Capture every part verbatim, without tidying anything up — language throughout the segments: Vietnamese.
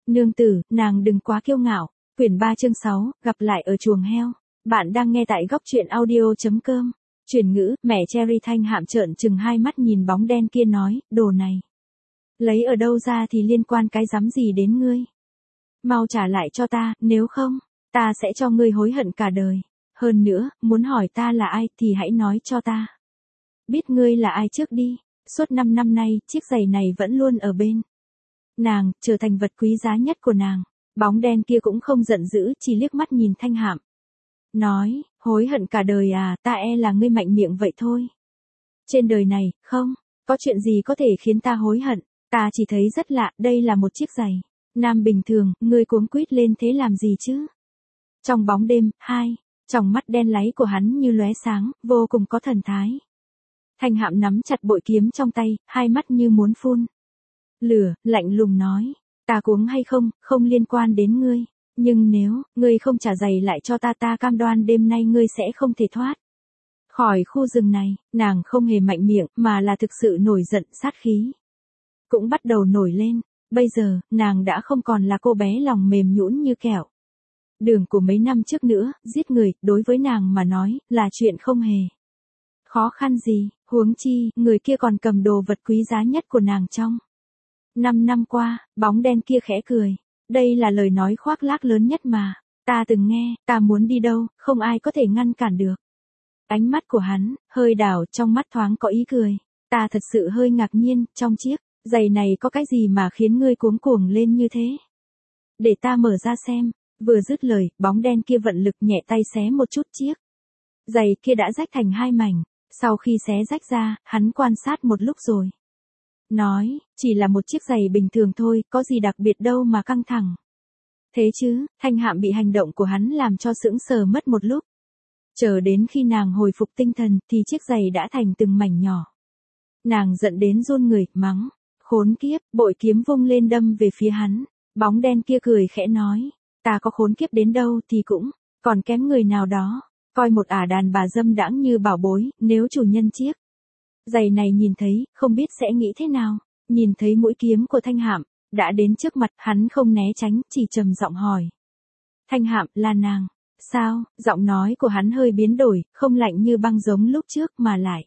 Nương tử, nàng đừng quá kiêu ngạo. Quyển ba chương sáu, gặp lại ở chuồng heo. Bạn đang nghe tại góc truyện audio.com. Chuyển ngữ, mẹ Cherry Thanh Hạm trợn trừng hai mắt nhìn bóng đen kia nói, đồ này. Lấy ở đâu ra thì liên quan cái rắm gì đến ngươi? Mau trả lại cho ta, nếu không, ta sẽ cho ngươi hối hận cả đời. Hơn nữa, muốn hỏi ta là ai thì hãy nói cho ta. Biết ngươi là ai trước đi, suốt năm năm nay, chiếc giày này vẫn luôn ở bên nàng, trở thành vật quý giá nhất của nàng. Bóng đen kia cũng không giận dữ, chỉ liếc mắt nhìn Thanh Hạm. Nói, hối hận cả đời à, ta e là ngươi mạnh miệng vậy thôi. Trên đời này, không, có chuyện gì có thể khiến ta hối hận, ta chỉ thấy rất lạ, đây là một chiếc giày. Nam bình thường, ngươi cuống quýt lên thế làm gì chứ? Trong bóng đêm, hai, tròng mắt đen láy của hắn như lóe sáng, vô cùng có thần thái. Thanh Hạm nắm chặt bội kiếm trong tay, hai mắt như muốn phun lửa, lạnh lùng nói, ta cuống hay không, không liên quan đến ngươi, nhưng nếu, ngươi không trả giày lại cho ta ta cam đoan đêm nay ngươi sẽ không thể thoát khỏi khu rừng này. Nàng không hề mạnh miệng, mà là thực sự nổi giận, sát khí cũng bắt đầu nổi lên. Bây giờ, nàng đã không còn là cô bé lòng mềm nhũn như kẹo đường của mấy năm trước nữa, giết người, đối với nàng mà nói, là chuyện không hề khó khăn gì, huống chi, người kia còn cầm đồ vật quý giá nhất của nàng trong năm năm qua. Bóng đen kia khẽ cười. Đây là lời nói khoác lác lớn nhất mà ta từng nghe, ta muốn đi đâu, không ai có thể ngăn cản được. Ánh mắt của hắn, hơi đảo, trong mắt thoáng có ý cười. Ta thật sự hơi ngạc nhiên, trong chiếc giày này có cái gì mà khiến ngươi cuống cuồng lên như thế? Để ta mở ra xem. Vừa dứt lời, bóng đen kia vận lực nhẹ tay xé một chút chiếc giày kia đã rách thành hai mảnh. Sau khi xé rách ra, hắn quan sát một lúc rồi nói, chỉ là một chiếc giày bình thường thôi, có gì đặc biệt đâu mà căng thẳng. Thế chứ, Thanh Hạm bị hành động của hắn làm cho sững sờ mất một lúc. Chờ đến khi nàng hồi phục tinh thần, thì chiếc giày đã thành từng mảnh nhỏ. Nàng giận đến run người, mắng, khốn kiếp, bội kiếm vung lên đâm về phía hắn. Bóng đen kia cười khẽ nói, ta có khốn kiếp đến đâu thì cũng còn kém người nào đó. Coi một ả đàn bà dâm đãng như bảo bối, nếu chủ nhân chiếc giày này nhìn thấy, không biết sẽ nghĩ thế nào. Nhìn thấy mũi kiếm của Thanh Hạm đã đến trước mặt, hắn không né tránh, chỉ trầm giọng hỏi. Thanh Hạm, là nàng. Sao? Giọng nói của hắn hơi biến đổi, không lạnh như băng giống lúc trước mà lại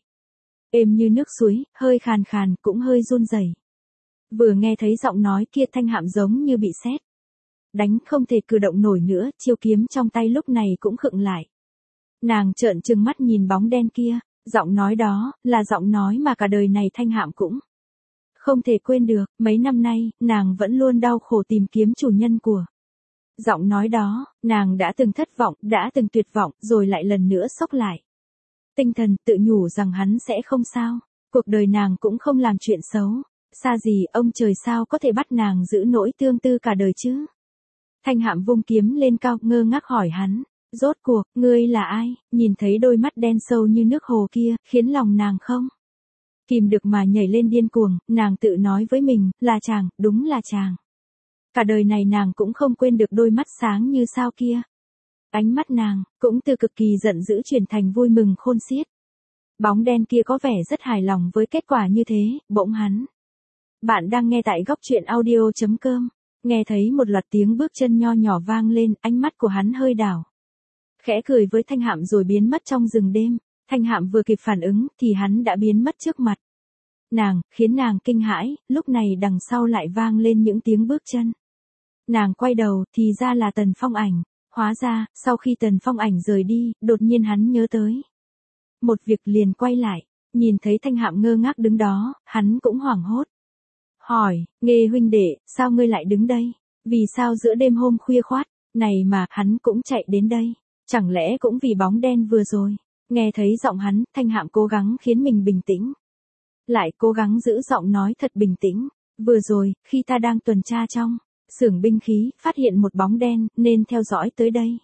êm như nước suối, hơi khàn khàn, cũng hơi run rẩy. Vừa nghe thấy giọng nói kia, Thanh Hạm giống như bị sét đánh, không thể cử động nổi nữa, chiêu kiếm trong tay lúc này cũng khựng lại. Nàng trợn trừng mắt nhìn bóng đen kia. Giọng nói đó, là giọng nói mà cả đời này Thanh Hạm cũng không thể quên được. Mấy năm nay, nàng vẫn luôn đau khổ tìm kiếm chủ nhân của giọng nói đó. Nàng đã từng thất vọng, đã từng tuyệt vọng, rồi lại lần nữa sốc lại tinh thần, tự nhủ rằng hắn sẽ không sao. Cuộc đời nàng cũng không làm chuyện xấu. Xa gì, ông trời sao có thể bắt nàng giữ nỗi tương tư cả đời chứ? Thanh Hạm vung kiếm lên cao, ngơ ngác hỏi hắn. Rốt cuộc, ngươi là ai? Nhìn thấy đôi mắt đen sâu như nước hồ kia, khiến lòng nàng không kìm được mà nhảy lên điên cuồng. Nàng tự nói với mình, là chàng, đúng là chàng. Cả đời này nàng cũng không quên được đôi mắt sáng như sao kia. Ánh mắt nàng, cũng từ cực kỳ giận dữ chuyển thành vui mừng khôn xiết. Bóng đen kia có vẻ rất hài lòng với kết quả như thế, bỗng hắn. Bạn đang nghe tại góc truyện audio.com. Nghe thấy một loạt tiếng bước chân nho nhỏ vang lên, ánh mắt của hắn hơi đảo. Khẽ cười với Thanh Hạm rồi biến mất trong rừng đêm. Thanh Hạm vừa kịp phản ứng, thì hắn đã biến mất trước mặt nàng, khiến nàng kinh hãi. Lúc này đằng sau lại vang lên những tiếng bước chân. Nàng quay đầu, thì ra là Tần Phong Ảnh. Hóa ra, sau khi Tần Phong Ảnh rời đi, đột nhiên hắn nhớ tới một việc, liền quay lại. Nhìn thấy Thanh Hạm ngơ ngác đứng đó, hắn cũng hoảng hốt. Hỏi, Nghê huynh đệ, sao ngươi lại đứng đây? Vì sao giữa đêm hôm khuya khoát này mà hắn cũng chạy đến đây? Chẳng lẽ cũng vì bóng đen vừa rồi? Nghe thấy giọng hắn, Thanh Hạm cố gắng khiến mình bình tĩnh. Lại cố gắng giữ giọng nói thật bình tĩnh. Vừa rồi, khi ta đang tuần tra trong xưởng binh khí, phát hiện một bóng đen, nên theo dõi tới đây.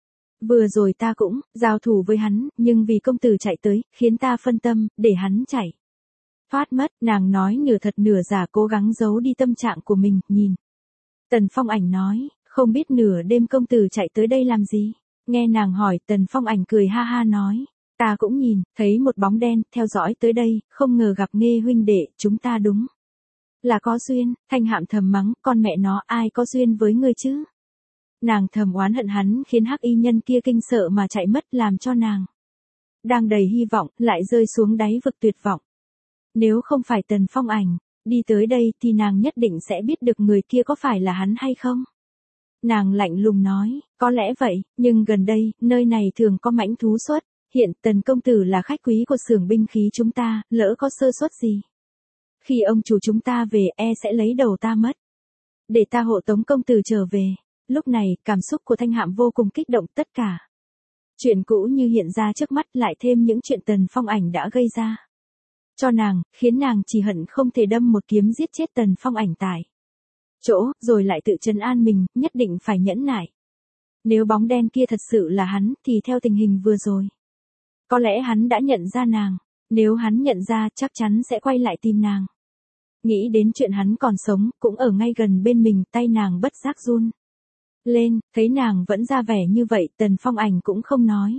Vừa rồi ta cũng giao thủ với hắn, nhưng vì công tử chạy tới, khiến ta phân tâm, để hắn chạy thoát mất. Nàng nói nửa thật nửa giả, cố gắng giấu đi tâm trạng của mình. Nhìn Tần Phong Ảnh nói, không biết nửa đêm công tử chạy tới đây làm gì? Nghe nàng hỏi, Tần Phong Ảnh cười ha ha nói, ta cũng nhìn thấy một bóng đen theo dõi tới đây, không ngờ gặp Nghê huynh đệ, chúng ta đúng Là có duyên, Thanh Hạm thầm mắng, con mẹ nó ai có duyên với ngươi chứ. Nàng thầm oán hận hắn khiến hắc y nhân kia kinh sợ mà chạy mất làm cho nàng đang đầy hy vọng, lại rơi xuống đáy vực tuyệt vọng. Nếu không phải Tần Phong Ảnh đi tới đây thì nàng nhất định sẽ biết được người kia có phải là hắn hay không. Nàng lạnh lùng nói, có lẽ vậy, nhưng gần đây, nơi này thường có mãnh thú xuất, hiện Tần công tử là khách quý của xưởng binh khí chúng ta, lỡ có sơ suất gì. Khi ông chủ chúng ta về e sẽ lấy đầu ta mất. Để ta hộ tống công tử trở về. Lúc này, cảm xúc của Thanh Hạm vô cùng kích động tất cả. Chuyện cũ như hiện ra trước mắt lại thêm những chuyện Tần Phong Ảnh đã gây ra. Cho nàng, khiến nàng chỉ hận không thể đâm một kiếm giết chết Tần Phong Ảnh tại chỗ, rồi lại tự trấn an mình, nhất định phải nhẫn nại. Nếu bóng đen kia thật sự là hắn, thì theo tình hình vừa rồi, có lẽ hắn đã nhận ra nàng. Nếu hắn nhận ra chắc chắn sẽ quay lại tìm nàng. Nghĩ đến chuyện hắn còn sống, cũng ở ngay gần bên mình, tay nàng bất giác run lên, thấy nàng vẫn ra vẻ như vậy, Tần Phong Ảnh cũng không nói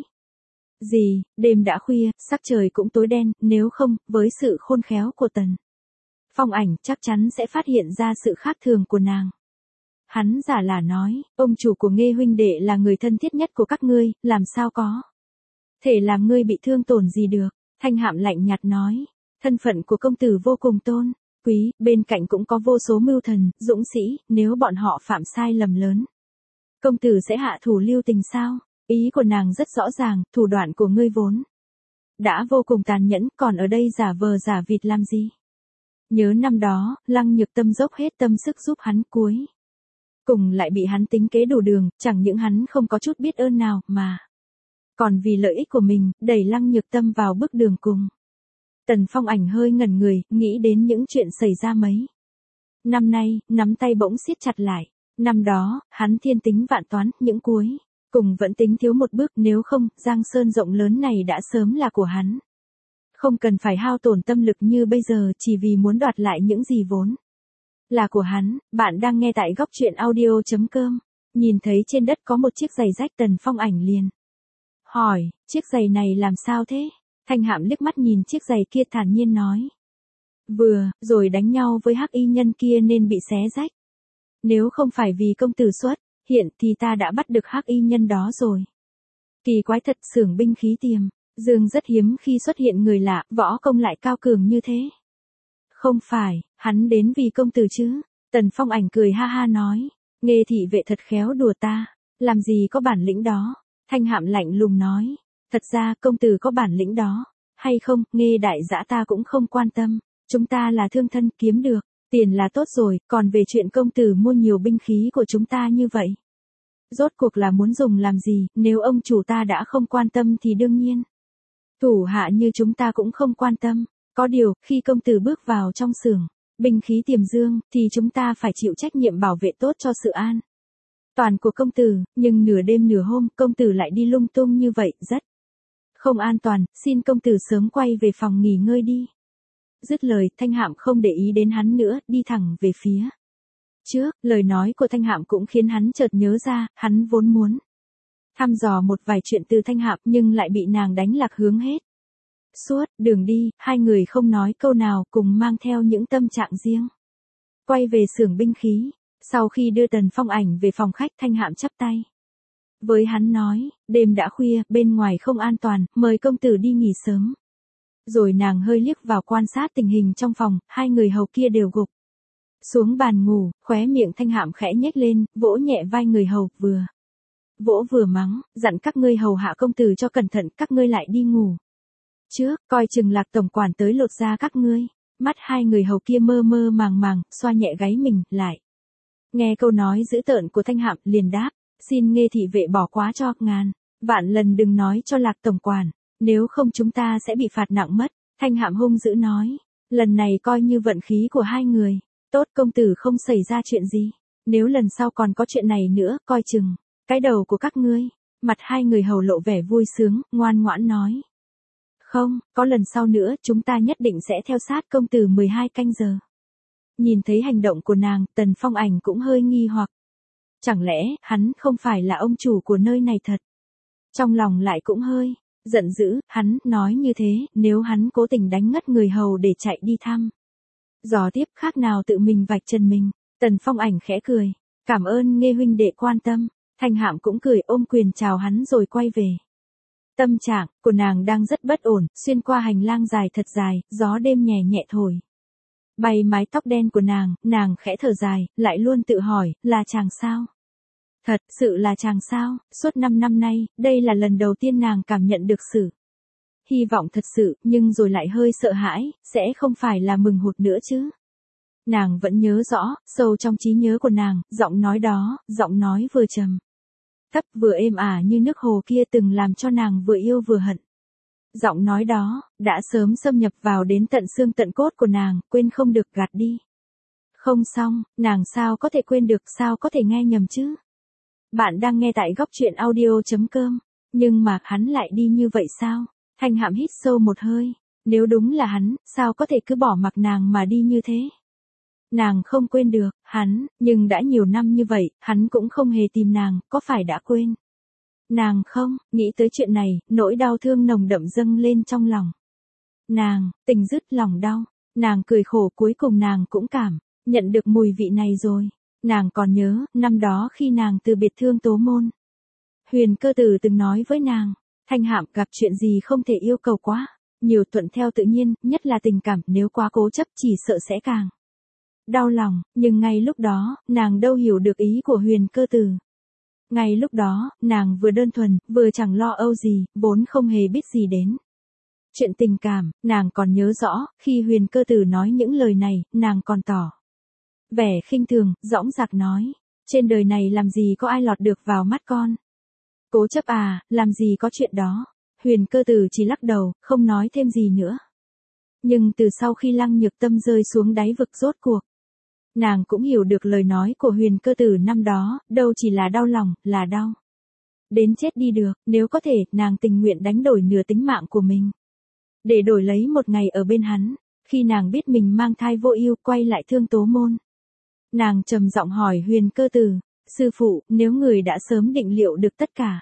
gì, đêm đã khuya, sắc trời cũng tối đen, nếu không, với sự khôn khéo của Tần Phong Ảnh chắc chắn sẽ phát hiện ra sự khác thường của nàng. Hắn giả là nói, ông chủ của Nghê huynh đệ là người thân thiết nhất của các ngươi, làm sao có thể làm ngươi bị thương tổn gì được. Thanh Hạm lạnh nhạt nói, thân phận của công tử vô cùng tôn quý, bên cạnh cũng có vô số mưu thần, dũng sĩ, nếu bọn họ phạm sai lầm lớn, công tử sẽ hạ thủ lưu tình sao? Ý của nàng rất rõ ràng, thủ đoạn của ngươi vốn đã vô cùng tàn nhẫn, còn ở đây giả vờ giả vịt làm gì? Nhớ năm đó, Lăng Nhược Tâm dốc hết tâm sức giúp hắn, cuối cùng lại bị hắn tính kế đủ đường, chẳng những hắn không có chút biết ơn nào mà còn vì lợi ích của mình, đẩy Lăng Nhược Tâm vào bước đường cùng. Tần Phong Ảnh hơi ngẩn người, nghĩ đến những chuyện xảy ra mấy năm nay, nắm tay bỗng siết chặt lại. Năm đó, hắn thiên tính vạn toán, những cuối cùng vẫn tính thiếu một bước, nếu không, Giang Sơn rộng lớn này đã sớm là của hắn. Không cần phải hao tổn tâm lực như bây giờ chỉ vì muốn đoạt lại những gì vốn là của hắn. Bạn đang nghe tại góc truyện audio chấm com. Nhìn thấy trên đất có một chiếc giày rách, Tần Phong Ảnh liền hỏi, chiếc giày này làm sao thế? Thanh Hạm liếc mắt nhìn chiếc giày kia thản nhiên nói, vừa rồi đánh nhau với hắc y nhân kia nên bị xé rách. Nếu không phải vì công tử xuất hiện thì ta đã bắt được hắc y nhân đó rồi. Kỳ quái thật, xưởng binh khí Tiềm Dương rất hiếm khi xuất hiện người lạ, võ công lại cao cường như thế. Không phải, hắn đến vì công tử chứ? Tần Phong Ảnh cười ha ha nói, Nghê thị vệ thật khéo đùa ta, làm gì có bản lĩnh đó. Thanh Hạm lạnh lùng nói, thật ra công tử có bản lĩnh đó hay không, Nghê đại dã ta cũng không quan tâm, chúng ta là thương thân, kiếm được tiền là tốt rồi, còn về chuyện công tử mua nhiều binh khí của chúng ta như vậy, rốt cuộc là muốn dùng làm gì? Nếu ông chủ ta đã không quan tâm thì đương nhiên thủ hạ như chúng ta cũng không quan tâm. Có điều, khi công tử bước vào trong xưởng binh khí Tiềm Dương, thì chúng ta phải chịu trách nhiệm bảo vệ tốt cho sự an toàn của công tử, nhưng nửa đêm nửa hôm, công tử lại đi lung tung như vậy, rất không an toàn, xin công tử sớm quay về phòng nghỉ ngơi đi. Dứt lời, Thanh Hạm không để ý đến hắn nữa, đi thẳng về phía trước. Lời nói của Thanh Hạm cũng khiến hắn chợt nhớ ra, hắn vốn muốn thăm dò một vài chuyện từ Thanh Hạm nhưng lại bị nàng đánh lạc hướng hết. Suốt đường đi, hai người không nói câu nào, cùng mang theo những tâm trạng riêng. Quay về xưởng binh khí, sau khi đưa Tần Phong Ảnh về phòng khách, Thanh Hạm chắp tay với hắn nói, đêm đã khuya, bên ngoài không an toàn, mời công tử đi nghỉ sớm. Rồi nàng hơi liếc vào quan sát tình hình trong phòng, hai người hầu kia đều gục xuống bàn ngủ, khóe miệng Thanh Hạm khẽ nhếch lên, vỗ nhẹ vai người hầu, vừa vỗ vừa mắng, dặn các ngươi hầu hạ công tử cho cẩn thận, các ngươi lại đi ngủ trước, coi chừng Lạc tổng quản tới lột da các ngươi. Mắt hai người hầu kia mơ mơ màng màng, xoa nhẹ gáy mình, lại nghe câu nói dữ tợn của Thanh Hạm, liền đáp, xin Nghê thị vệ bỏ quá cho, ngàn vạn lần đừng nói cho Lạc tổng quản, nếu không chúng ta sẽ bị phạt nặng mất. Thanh Hạm hung dữ nói, lần này coi như vận khí của hai người tốt, công tử không xảy ra chuyện gì, nếu lần sau còn có chuyện này nữa, coi chừng cái đầu của các ngươi. Mặt hai người hầu lộ vẻ vui sướng, ngoan ngoãn nói, không, có lần sau nữa, chúng ta nhất định sẽ theo sát công tử mười hai canh giờ. Nhìn thấy hành động của nàng, Tần Phong Ảnh cũng hơi nghi hoặc. Chẳng lẽ, hắn không phải là ông chủ của nơi này thật? Trong lòng lại cũng hơi giận dữ, hắn nói như thế, nếu hắn cố tình đánh ngất người hầu để chạy đi thăm Gió tiếp khác nào tự mình vạch chân mình. Tần Phong Ảnh khẽ cười. Cảm ơn Nghê huynh đệ quan tâm. Thanh Hạm cũng cười ôm quyền chào hắn rồi quay về. Tâm trạng của nàng đang rất bất ổn, xuyên qua hành lang dài thật dài, gió đêm nhẹ nhẹ thổi. Bay mái tóc đen của nàng, nàng khẽ thở dài, lại luôn tự hỏi, là chàng sao? Thật sự là chàng sao? Suốt năm năm nay, đây là lần đầu tiên nàng cảm nhận được sự hy vọng thật sự, nhưng rồi lại hơi sợ hãi, sẽ không phải là mừng hụt nữa chứ. Nàng vẫn nhớ rõ, sâu trong trí nhớ của nàng, giọng nói đó, giọng nói vừa trầm thấp vừa êm ả như nước hồ kia từng làm cho nàng vừa yêu vừa hận. Giọng nói đó, đã sớm xâm nhập vào đến tận xương tận cốt của nàng, quên không được gạt đi. Không xong, nàng sao có thể quên được, sao có thể nghe nhầm chứ? Bạn đang nghe tại góc truyện audio.com, nhưng mà hắn lại đi như vậy sao? Thanh Hạm hít sâu một hơi, nếu đúng là hắn, sao có thể cứ bỏ mặc nàng mà đi như thế? Nàng không quên được, hắn, nhưng đã nhiều năm như vậy, hắn cũng không hề tìm nàng, có phải đã quên? Nàng không, nghĩ tới chuyện này, nỗi đau thương nồng đậm dâng lên trong lòng. Nàng, tình dứt lòng đau, nàng cười khổ cuối cùng nàng cũng cảm, nhận được mùi vị này rồi. Nàng còn nhớ, năm đó khi nàng từ biệt Thương Tố Môn. Huyền Cơ Tử từng nói với nàng, Thanh Hạm gặp chuyện gì không thể yêu cầu quá, nhiều thuận theo tự nhiên, nhất là tình cảm, nếu quá cố chấp chỉ sợ sẽ càng đau lòng, nhưng ngay lúc đó, nàng đâu hiểu được ý của Huyền Cơ Tử. Ngay lúc đó, nàng vừa đơn thuần, vừa chẳng lo âu gì, vốn không hề biết gì đến chuyện tình cảm, nàng còn nhớ rõ, khi Huyền Cơ Tử nói những lời này, nàng còn tỏ vẻ khinh thường, dõng dạc nói, trên đời này làm gì có ai lọt được vào mắt con. Cố chấp à, làm gì có chuyện đó. Huyền Cơ Tử chỉ lắc đầu, không nói thêm gì nữa. Nhưng từ sau khi Lăng Nhược Tâm rơi xuống đáy vực rốt cuộc, nàng cũng hiểu được lời nói của Huyền Cơ Tử năm đó, đâu chỉ là đau lòng, là đau đến chết đi được, nếu có thể, nàng tình nguyện đánh đổi nửa tính mạng của mình để đổi lấy một ngày ở bên hắn. Khi nàng biết mình mang thai vô ưu, quay lại Thương Tố Môn, nàng trầm giọng hỏi Huyền Cơ Tử, sư phụ, nếu người đã sớm định liệu được tất cả,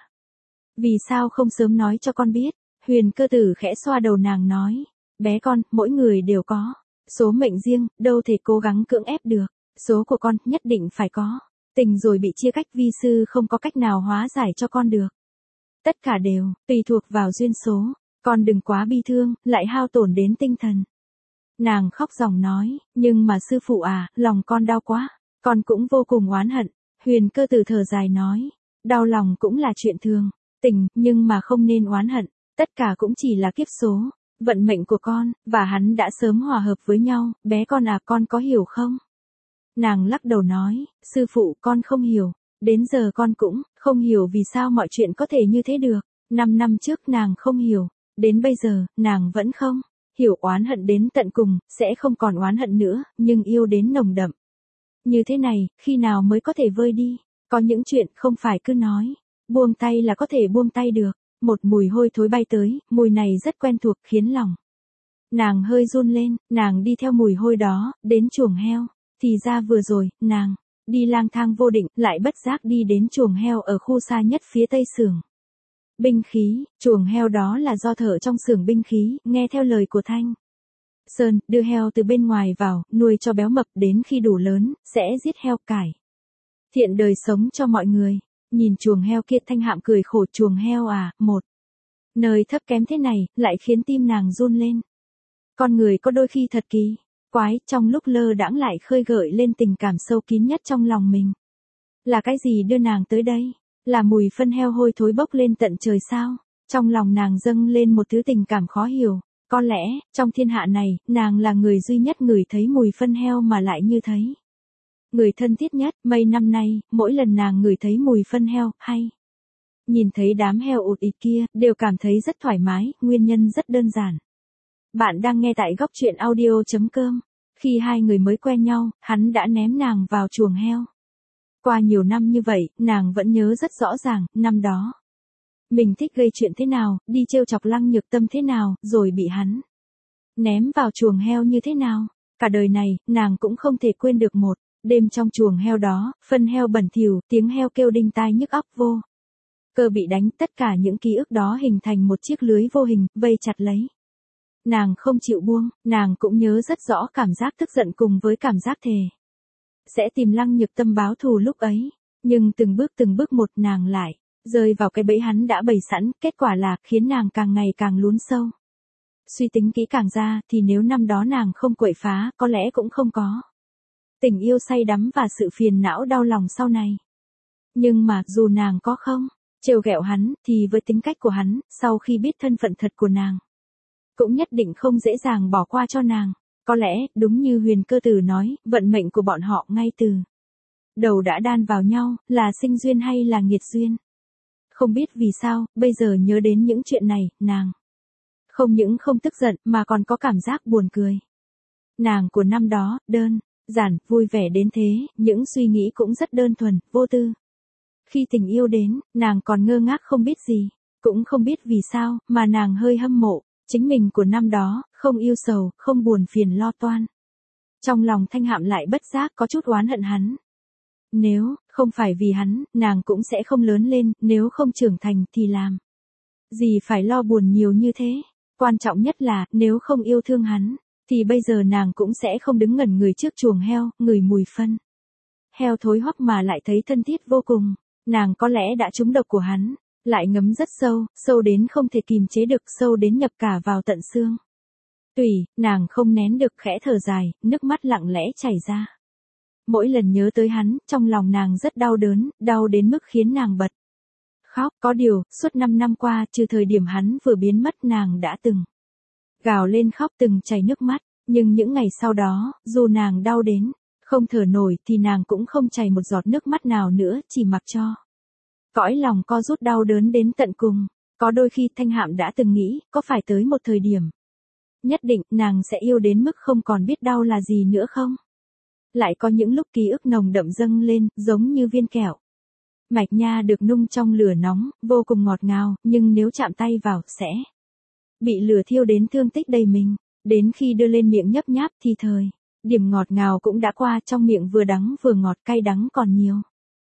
vì sao không sớm nói cho con biết? Huyền Cơ Tử khẽ xoa đầu nàng nói, bé con, mỗi người đều có số mệnh riêng, đâu thể cố gắng cưỡng ép được. Số của con nhất định phải có. Tình rồi bị chia cách, vi sư không có cách nào hóa giải cho con được. Tất cả đều tùy thuộc vào duyên số. Con đừng quá bi thương, lại hao tổn đến tinh thần. Nàng khóc ròng nói, nhưng mà sư phụ à, lòng con đau quá, con cũng vô cùng oán hận. Huyền Cơ Tử thở dài nói, đau lòng cũng là chuyện thường, tình, nhưng mà không nên oán hận, tất cả cũng chỉ là kiếp số, vận mệnh của con, và hắn đã sớm hòa hợp với nhau, bé con à, con có hiểu không? Nàng lắc đầu nói, sư phụ, con không hiểu, đến giờ con cũng không hiểu vì sao mọi chuyện có thể như thế được. Năm năm trước nàng không hiểu, đến bây giờ, nàng vẫn không hiểu, oán hận đến tận cùng, sẽ không còn oán hận nữa, nhưng yêu đến nồng đậm như thế này, khi nào mới có thể vơi đi? Có những chuyện không phải cứ nói buông tay là có thể buông tay được. Một mùi hôi thối bay tới, mùi này rất quen thuộc, khiến lòng nàng hơi run lên. Nàng đi theo mùi hôi đó, đến chuồng heo. Thì ra vừa rồi, nàng đi lang thang vô định, lại bất giác đi đến chuồng heo ở khu xa nhất phía tây xưởng binh khí. Chuồng heo đó là do thợ trong xưởng binh khí, nghe theo lời của Thanh Sơn, đưa heo từ bên ngoài vào, nuôi cho béo mập, đến khi đủ lớn, sẽ giết heo cải thiện đời sống cho mọi người. Nhìn chuồng heo kia, Thanh Hạm cười khổ, chuồng heo à, một nơi thấp kém thế này, lại khiến tim nàng run lên. Con người có đôi khi thật kỳ quái, trong lúc lơ đãng lại khơi gợi lên tình cảm sâu kín nhất trong lòng mình. Là cái gì đưa nàng tới đây? Là mùi phân heo hôi thối bốc lên tận trời sao? Trong lòng nàng dâng lên một thứ tình cảm khó hiểu. Có lẽ, trong thiên hạ này, nàng là người duy nhất ngửi thấy mùi phân heo mà lại như thấy người thân thiết nhất. Mấy năm nay, mỗi lần nàng ngửi thấy mùi phân heo, hay nhìn thấy đám heo ụt ịt kia, đều cảm thấy rất thoải mái, nguyên nhân rất đơn giản. Bạn đang nghe tại góc truyện audio.com. Khi hai người mới quen nhau, hắn đã ném nàng vào chuồng heo. Qua nhiều năm như vậy, nàng vẫn nhớ rất rõ ràng, năm đó mình thích gây chuyện thế nào, đi trêu chọc Lăng Nhược Tâm thế nào, rồi bị hắn ném vào chuồng heo như thế nào. Cả đời này, nàng cũng không thể quên được một đêm trong chuồng heo đó, phân heo bẩn thỉu, tiếng heo kêu đinh tai nhức óc, vô cơ bị đánh, tất cả những ký ức đó hình thành một chiếc lưới vô hình, vây chặt lấy Nàng không chịu buông, nàng cũng nhớ rất rõ cảm giác tức giận cùng với cảm giác thề. Sẽ tìm Lăng Nhược Tâm báo thù lúc ấy, nhưng từng bước từng bước một nàng lại, rơi vào cái bẫy hắn đã bày sẵn, kết quả là khiến nàng càng ngày càng lún sâu. Suy tính kỹ càng ra thì nếu năm đó nàng không quậy phá, có lẽ cũng không có tình yêu say đắm và sự phiền não đau lòng sau này. Nhưng mà dù nàng có không trêu ghẹo hắn thì với tính cách của hắn, sau khi biết thân phận thật của nàng, cũng nhất định không dễ dàng bỏ qua cho nàng. Có lẽ, đúng như Huyền Cơ Tử nói, vận mệnh của bọn họ ngay từ đầu đã đan vào nhau, là sinh duyên hay là nghiệt duyên. Không biết vì sao, bây giờ nhớ đến những chuyện này, nàng không những không tức giận mà còn có cảm giác buồn cười. Nàng của năm đó, đơn giản, vui vẻ đến thế, những suy nghĩ cũng rất đơn thuần, vô tư. Khi tình yêu đến, nàng còn ngơ ngác không biết gì, cũng không biết vì sao, mà nàng hơi hâm mộ chính mình của năm đó, không yêu sầu, không buồn phiền lo toan. Trong lòng Thanh Hạm lại bất giác có chút oán hận hắn. Nếu không phải vì hắn, nàng cũng sẽ không lớn lên, nếu không trưởng thành thì làm gì phải lo buồn nhiều như thế. Quan trọng nhất là, nếu không yêu thương hắn, thì bây giờ nàng cũng sẽ không đứng ngẩn người trước chuồng heo, ngửi mùi phân heo thối hoắc mà lại thấy thân thiết vô cùng. Nàng có lẽ đã trúng độc của hắn, lại ngấm rất sâu, sâu đến không thể kìm chế được, sâu đến nhập cả vào tận xương tủy. Nàng không nén được, khẽ thở dài, nước mắt lặng lẽ chảy ra. Mỗi lần nhớ tới hắn, trong lòng nàng rất đau đớn, đau đến mức khiến nàng bật khóc. Có điều, suốt năm năm qua, trừ thời điểm hắn vừa biến mất, nàng đã từng gào lên khóc, từng chảy nước mắt. Nhưng những ngày sau đó, dù nàng đau đến không thở nổi thì nàng cũng không chảy một giọt nước mắt nào nữa, chỉ mặc cho cõi lòng co rút đau đớn đến tận cùng. Có đôi khi Thanh Hạm đã từng nghĩ, có phải tới một thời điểm nhất định nàng sẽ yêu đến mức không còn biết đau là gì nữa không? Lại có những lúc ký ức nồng đậm dâng lên, giống như viên kẹo mạch nha được nung trong lửa nóng, vô cùng ngọt ngào, nhưng nếu chạm tay vào, sẽ bị lửa thiêu đến thương tích đầy mình. Đến khi đưa lên miệng nhấp nháp thì thời điểm ngọt ngào cũng đã qua, trong miệng vừa đắng vừa ngọt, cay đắng còn nhiều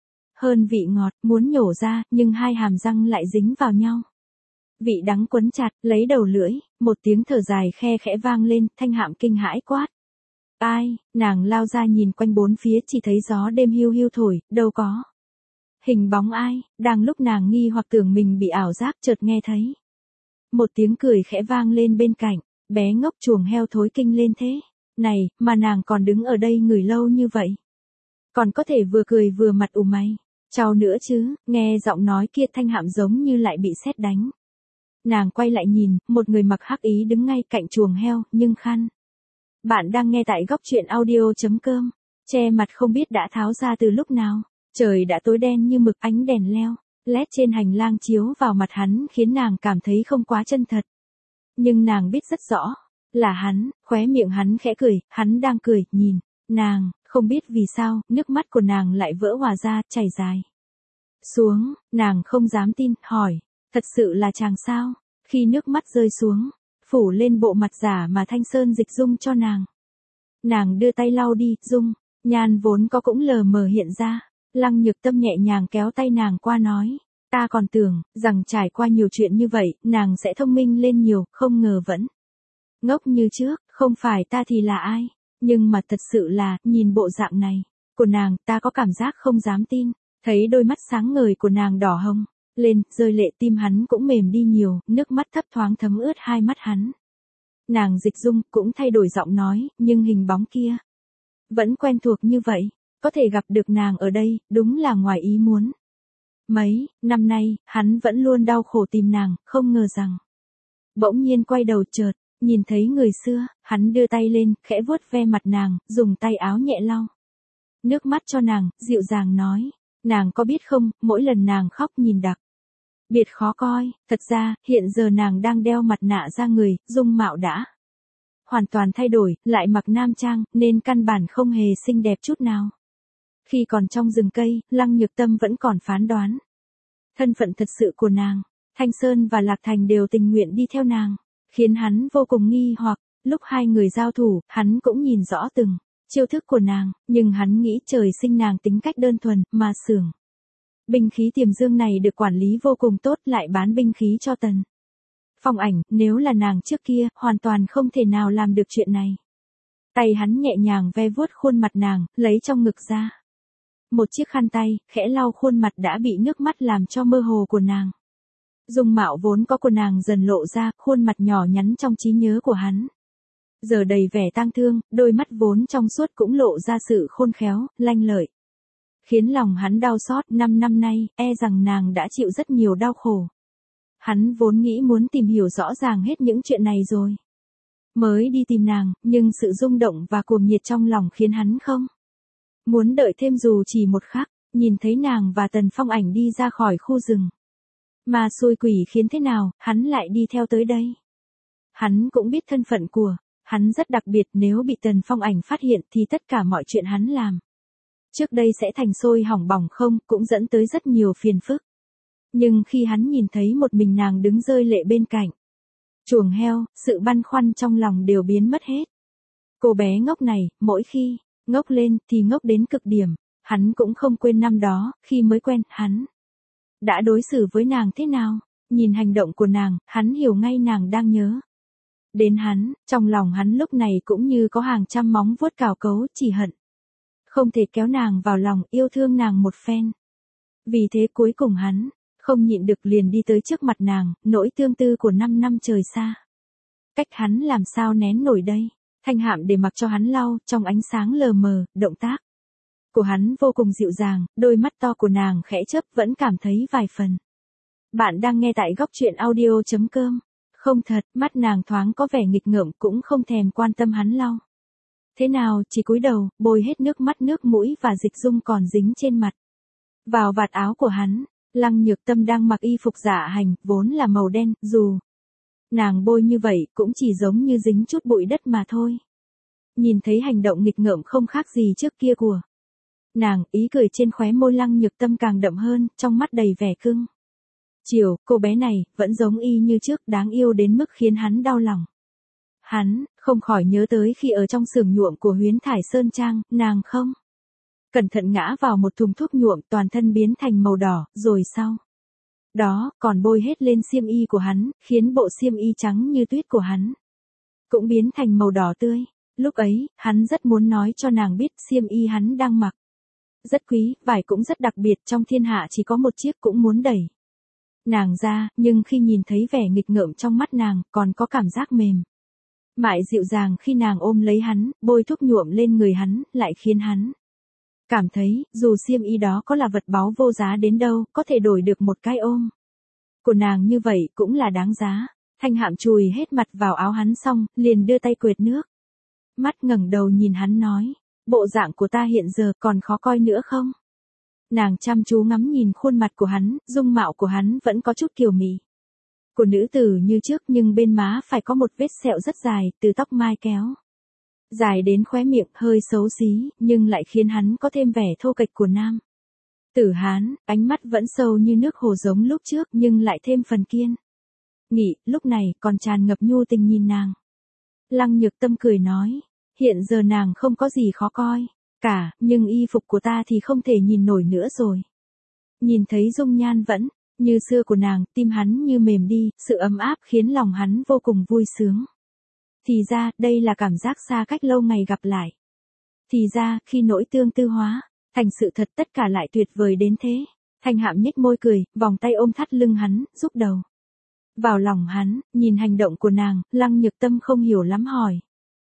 hơn vị ngọt, muốn nhổ ra, nhưng hai hàm răng lại dính vào nhau. Vị đắng quấn chặt, lấy đầu lưỡi, một tiếng thở dài khe khẽ vang lên, Thanh Hạm kinh hãi quát. Ai, nàng lao ra nhìn quanh bốn phía, chỉ thấy gió đêm hiu hiu thổi, đâu có hình bóng ai. Đang lúc nàng nghi hoặc tưởng mình bị ảo giác, chợt nghe thấy một tiếng cười khẽ vang lên bên cạnh. Bé ngốc, chuồng heo thối kinh lên thế này, mà nàng còn đứng ở đây ngửi lâu như vậy, còn có thể vừa cười vừa mặt ủ mày chau nữa chứ. Nghe giọng nói kia, Thanh Hạm giống như lại bị sét đánh. Nàng quay lại nhìn, một người mặc hắc ý đứng ngay cạnh chuồng heo, nhưng khăn. Bạn đang nghe tại góc truyện audio.com. Che mặt không biết đã tháo ra từ lúc nào. Trời đã tối đen như mực, ánh đèn leo lét trên hành lang chiếu vào mặt hắn khiến nàng cảm thấy không quá chân thật. Nhưng nàng biết rất rõ là hắn. Khóe miệng hắn khẽ cười, hắn đang cười, nhìn nàng. Không biết vì sao, nước mắt của nàng lại vỡ hòa ra, chảy dài xuống. Nàng không dám tin, hỏi, thật sự là chàng sao? Khi nước mắt rơi xuống, phủ lên bộ mặt giả mà Thanh Sơn dịch dung cho nàng. Nàng đưa tay lau đi, dung nhan vốn có cũng lờ mờ hiện ra. Lăng Nhược Tâm nhẹ nhàng kéo tay nàng qua nói, ta còn tưởng rằng trải qua nhiều chuyện như vậy, nàng sẽ thông minh lên nhiều, không ngờ vẫn ngốc như trước. Không phải ta thì là ai? Nhưng mà thật sự là, nhìn bộ dạng này của nàng, ta có cảm giác không dám tin. Thấy đôi mắt sáng ngời của nàng đỏ hồng lên, rơi lệ, tim hắn cũng mềm đi nhiều, nước mắt thấp thoáng thấm ướt hai mắt hắn. Nàng dịch dung, cũng thay đổi giọng nói, nhưng hình bóng kia vẫn quen thuộc như vậy. Có thể gặp được nàng ở đây, đúng là ngoài ý muốn. Mấy năm nay, hắn vẫn luôn đau khổ tìm nàng, không ngờ rằng bỗng nhiên quay đầu chợt nhìn thấy người xưa. Hắn đưa tay lên, khẽ vuốt ve mặt nàng, dùng tay áo nhẹ lau nước mắt cho nàng, dịu dàng nói, nàng có biết không, mỗi lần nàng khóc nhìn đặc biệt khó coi. Thật ra, hiện giờ nàng đang đeo mặt nạ ra người, dung mạo đã hoàn toàn thay đổi, lại mặc nam trang, nên căn bản không hề xinh đẹp chút nào. Khi còn trong rừng cây, Lăng Nhược Tâm vẫn còn phán đoán thân phận thật sự của nàng. Thanh Sơn và Lạc Thành đều tình nguyện đi theo nàng, khiến hắn vô cùng nghi hoặc. Lúc hai người giao thủ, hắn cũng nhìn rõ từng chiêu thức của nàng, nhưng hắn nghĩ trời sinh nàng tính cách đơn thuần, mà xưởng binh khí Tiềm Dương này được quản lý vô cùng tốt, lại bán binh khí cho Tần Phong Ảnh, nếu là nàng trước kia, hoàn toàn không thể nào làm được chuyện này. Tay hắn nhẹ nhàng ve vuốt khuôn mặt nàng, lấy trong ngực ra. Một chiếc khăn tay, khẽ lau khuôn mặt đã bị nước mắt làm cho mơ hồ của nàng. Dung mạo vốn có của nàng dần lộ ra, khuôn mặt nhỏ nhắn trong trí nhớ của hắn. Giờ đầy vẻ tang thương, đôi mắt vốn trong suốt cũng lộ ra sự khôn khéo, lanh lợi. Khiến lòng hắn đau xót, năm năm nay, e rằng nàng đã chịu rất nhiều đau khổ. Hắn vốn nghĩ muốn tìm hiểu rõ ràng hết những chuyện này rồi. Mới đi tìm nàng, nhưng sự rung động và cuồng nhiệt trong lòng khiến hắn không muốn đợi thêm dù chỉ một khắc, nhìn thấy nàng và Tần Phong Ảnh đi ra khỏi khu rừng. Mà xui quỷ khiến thế nào, hắn lại đi theo tới đây. Hắn cũng biết thân phận của hắn rất đặc biệt, nếu bị Tần Phong Ảnh phát hiện thì tất cả mọi chuyện hắn làm trước đây sẽ thành sôi hỏng bỏng không, cũng dẫn tới rất nhiều phiền phức. Nhưng khi hắn nhìn thấy một mình nàng đứng rơi lệ bên cạnh chuồng heo, sự băn khoăn trong lòng đều biến mất hết. Cô bé ngốc này, mỗi khi ngốc lên thì ngốc đến cực điểm, hắn cũng không quên năm đó, khi mới quen, hắn đã đối xử với nàng thế nào. Nhìn hành động của nàng, hắn hiểu ngay nàng đang nhớ đến hắn, trong lòng hắn lúc này cũng như có hàng trăm móng vuốt cào cấu, chỉ hận không thể kéo nàng vào lòng, yêu thương nàng một phen. Vì thế cuối cùng hắn không nhịn được liền đi tới trước mặt nàng, nỗi tương tư của năm năm trời xa. Cách hắn làm sao nén nổi đây. Thanh Hạm để mặc cho hắn lau, trong ánh sáng lờ mờ, động tác của hắn vô cùng dịu dàng, đôi mắt to của nàng khẽ chớp, vẫn cảm thấy vài phần. Bạn đang nghe tại góc truyện audio chấm com. Không thật, mắt nàng thoáng có vẻ nghịch ngợm, cũng không thèm quan tâm hắn lau thế nào, chỉ cúi đầu, bôi hết nước mắt, nước mũi và dịch dung còn dính trên mặt vào vạt áo của hắn. Lăng Nhược Tâm đang mặc y phục dạ hành, vốn là màu đen, dù nàng bôi như vậy cũng chỉ giống như dính chút bụi đất mà thôi. Nhìn thấy hành động nghịch ngợm không khác gì trước kia của nàng, ý cười trên khóe môi Lăng Nhược Tâm càng đậm hơn, trong mắt đầy vẻ cưng chiều. Cô bé này vẫn giống y như trước, đáng yêu đến mức khiến hắn đau lòng. Hắn không khỏi nhớ tới khi ở trong xưởng nhuộm của Huyến Thải Sơn Trang, nàng không cẩn thận ngã vào một thùng thuốc nhuộm, toàn thân biến thành màu đỏ, rồi sau đó còn bôi hết lên xiêm y của hắn, khiến bộ xiêm y trắng như tuyết của hắn cũng biến thành màu đỏ tươi. Lúc ấy, hắn rất muốn nói cho nàng biết xiêm y hắn đang mặc rất quý, vải cũng rất đặc biệt, trong thiên hạ chỉ có một chiếc, cũng muốn đẩy nàng ra, nhưng khi nhìn thấy vẻ nghịch ngợm trong mắt nàng, còn có cảm giác mềm mại dịu dàng khi nàng ôm lấy hắn, bôi thuốc nhuộm lên người hắn, lại khiến hắn cảm thấy, dù xiêm y đó có là vật báu vô giá đến đâu, có thể đổi được một cái ôm của nàng như vậy cũng là đáng giá. Thanh Hạm chùi hết mặt vào áo hắn xong, liền đưa tay quệt nước mắt, ngẩng đầu nhìn hắn nói, bộ dạng của ta hiện giờ còn khó coi nữa không? Nàng chăm chú ngắm nhìn khuôn mặt của hắn, dung mạo của hắn vẫn có chút kiều mị của nữ tử như trước, nhưng bên má phải có một vết sẹo rất dài, từ tóc mai kéo dài đến khóe miệng, hơi xấu xí, nhưng lại khiến hắn có thêm vẻ thô kệch của nam tử Hán. Ánh mắt vẫn sâu như nước hồ giống lúc trước, nhưng lại thêm phần kiên nghị, lúc này còn tràn ngập nhu tình nhìn nàng. Lăng Nhược Tâm cười nói, hiện giờ nàng không có gì khó coi cả, nhưng y phục của ta thì không thể nhìn nổi nữa rồi. Nhìn thấy dung nhan vẫn như xưa của nàng, tim hắn như mềm đi, sự ấm áp khiến lòng hắn vô cùng vui sướng. Thì ra, đây là cảm giác xa cách lâu ngày gặp lại. Thì ra, khi nỗi tương tư hóa thành sự thật, tất cả lại tuyệt vời đến thế. Thanh Hạm nhếch môi cười, vòng tay ôm thắt lưng hắn, giúp đầu vào lòng hắn. Nhìn hành động của nàng, Lăng Nhược Tâm không hiểu lắm hỏi,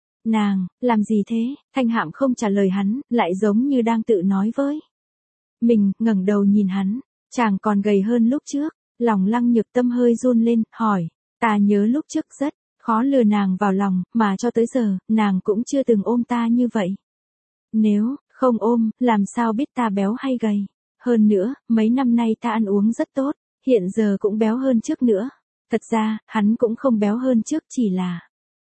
nàng làm gì thế? Thanh Hạm không trả lời hắn, lại giống như đang tự nói với mình, ngẩng đầu nhìn hắn, chàng còn gầy hơn lúc trước. Lòng Lăng Nhược Tâm hơi run lên, hỏi, ta nhớ lúc trước rất khó lừa nàng vào lòng, mà cho tới giờ, nàng cũng chưa từng ôm ta như vậy. Nếu không ôm, làm sao biết ta béo hay gầy? Hơn nữa, mấy năm nay ta ăn uống rất tốt, hiện giờ cũng béo hơn trước nữa. Thật ra, hắn cũng không béo hơn trước, chỉ là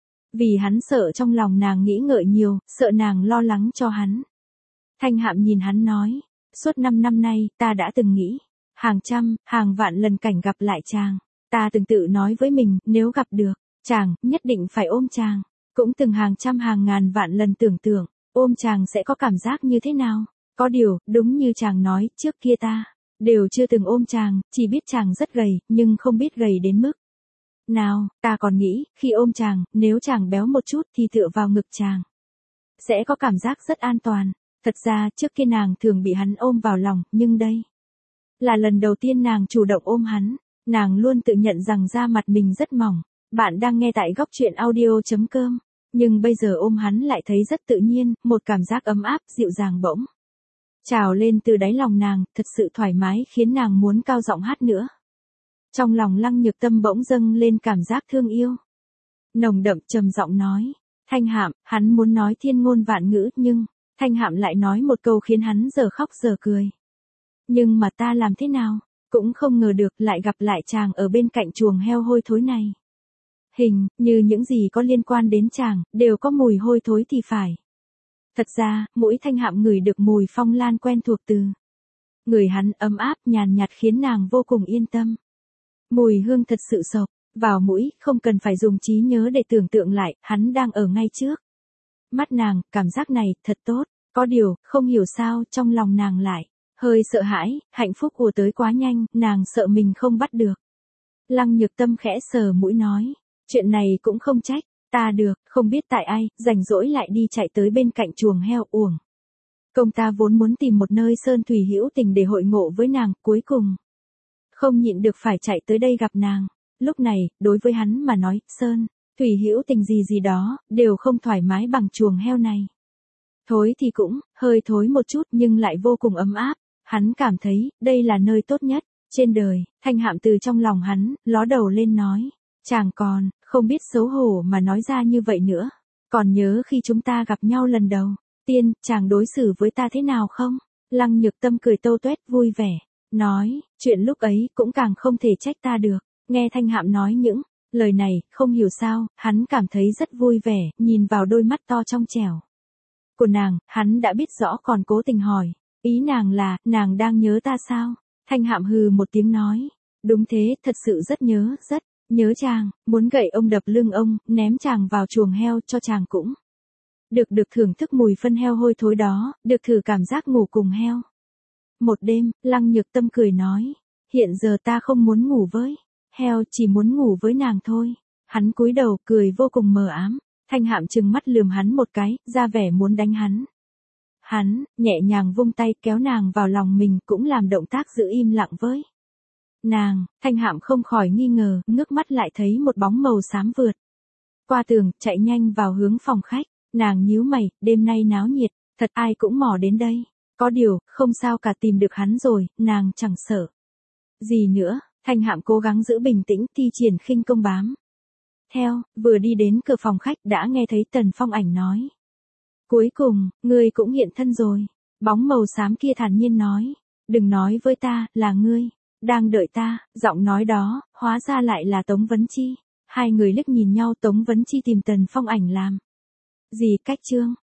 vì hắn sợ trong lòng nàng nghĩ ngợi nhiều, sợ nàng lo lắng cho hắn. Thanh Hạm nhìn hắn nói, suốt năm năm nay, ta đã từng nghĩ hàng trăm, hàng vạn lần cảnh gặp lại chàng. Ta từng tự nói với mình, nếu gặp được chàng, nhất định phải ôm chàng. Cũng từng hàng trăm hàng ngàn vạn lần tưởng tượng, ôm chàng sẽ có cảm giác như thế nào. Có điều, đúng như chàng nói, trước kia ta đều chưa từng ôm chàng, chỉ biết chàng rất gầy, nhưng không biết gầy đến mức Nào, ta còn nghĩ, khi ôm chàng, nếu chàng béo một chút thì tựa vào ngực chàng. Sẽ có cảm giác rất an toàn. Thật ra, trước kia nàng thường bị hắn ôm vào lòng, nhưng đây là lần đầu tiên nàng chủ động ôm hắn. Nàng luôn tự nhận rằng da mặt mình rất mỏng. Bạn đang nghe tại góc truyện audio.com. Nhưng bây giờ ôm hắn lại thấy rất tự nhiên, một cảm giác ấm áp, dịu dàng bỗng trào lên từ đáy lòng nàng, thật sự thoải mái khiến nàng muốn cao giọng hát nữa. Trong lòng Lăng Nhược Tâm bỗng dâng lên cảm giác thương yêu. Nồng đậm trầm giọng nói, Thanh Hạm, hắn muốn nói thiên ngôn vạn ngữ, nhưng Thanh Hạm lại nói một câu khiến hắn giờ khóc giờ cười. Nhưng mà ta làm thế nào, cũng không ngờ được lại gặp lại chàng ở bên cạnh chuồng heo hôi thối này. Hình như những gì có liên quan đến chàng, đều có mùi hôi thối thì phải. Thật ra, mũi Thanh Hạm ngửi được mùi phong lan quen thuộc từ người hắn ấm áp nhàn nhạt khiến nàng vô cùng yên tâm. Mùi hương thật sự sộc vào mũi, không cần phải dùng trí nhớ để tưởng tượng lại, hắn đang ở ngay trước mắt nàng, cảm giác này thật tốt. Có điều, không hiểu sao trong lòng nàng lại hơi sợ hãi, hạnh phúc ùa tới quá nhanh, nàng sợ mình không bắt được. Lăng Nhược Tâm khẽ sờ mũi nói, chuyện này cũng không trách, ta được, không biết tại ai, rảnh rỗi lại đi chạy tới bên cạnh chuồng heo uổng. Công ta vốn muốn tìm một nơi sơn thủy hữu tình để hội ngộ với nàng, cuối cùng không nhịn được phải chạy tới đây gặp nàng. Lúc này, đối với hắn mà nói, sơn thủy hữu tình gì gì đó, đều không thoải mái bằng chuồng heo này. Thối thì cũng, hơi thối một chút nhưng lại vô cùng ấm áp. Hắn cảm thấy, đây là nơi tốt nhất trên đời. Thanh Hạm từ trong lòng hắn, ló đầu lên nói, chàng còn không biết xấu hổ mà nói ra như vậy nữa. Còn nhớ khi chúng ta gặp nhau lần đầu tiên, chàng đối xử với ta thế nào không? Lăng Nhược Tâm cười tâu tuét vui vẻ, nói, chuyện lúc ấy cũng càng không thể trách ta được. Nghe Thanh Hạm nói những lời này, không hiểu sao, hắn cảm thấy rất vui vẻ, nhìn vào đôi mắt to trong trẻo của nàng, hắn đã biết rõ còn cố tình hỏi. Ý nàng là, nàng đang nhớ ta sao? Thanh Hạm hừ một tiếng nói, đúng thế, thật sự rất nhớ, rất nhớ chàng, muốn gậy ông đập lưng ông, ném chàng vào chuồng heo cho chàng cũng được được thưởng thức mùi phân heo hôi thối đó, được thử cảm giác ngủ cùng heo. Một đêm, Lăng Nhược Tâm cười nói, hiện giờ ta không muốn ngủ với heo, chỉ muốn ngủ với nàng thôi. Hắn cúi đầu, cười vô cùng mờ ám. Thanh Hạm trừng mắt lườm hắn một cái, ra vẻ muốn đánh hắn. Hắn, nhẹ nhàng vung tay kéo nàng vào lòng mình, cũng làm động tác giữ im lặng với nàng. Thanh Hạm không khỏi nghi ngờ, ngước mắt lại thấy một bóng màu xám vượt qua tường, chạy nhanh vào hướng phòng khách. Nàng nhíu mày, đêm nay náo nhiệt, thật ai cũng mò đến đây. Có điều, không sao cả, tìm được hắn rồi, nàng chẳng sợ gì nữa. Thanh Hạm cố gắng giữ bình tĩnh, thi triển khinh công bám theo, vừa đi đến cửa phòng khách đã nghe thấy Tần Phong Ảnh nói, cuối cùng, ngươi cũng hiện thân rồi. Bóng màu xám kia thản nhiên nói, đừng nói với ta, là ngươi đang đợi ta. Giọng nói đó, hóa ra lại là Tống Vấn Chi. Hai người liếc nhìn nhau, Tống Vấn Chi tìm Tần Phong Ảnh làm gì? Cách chương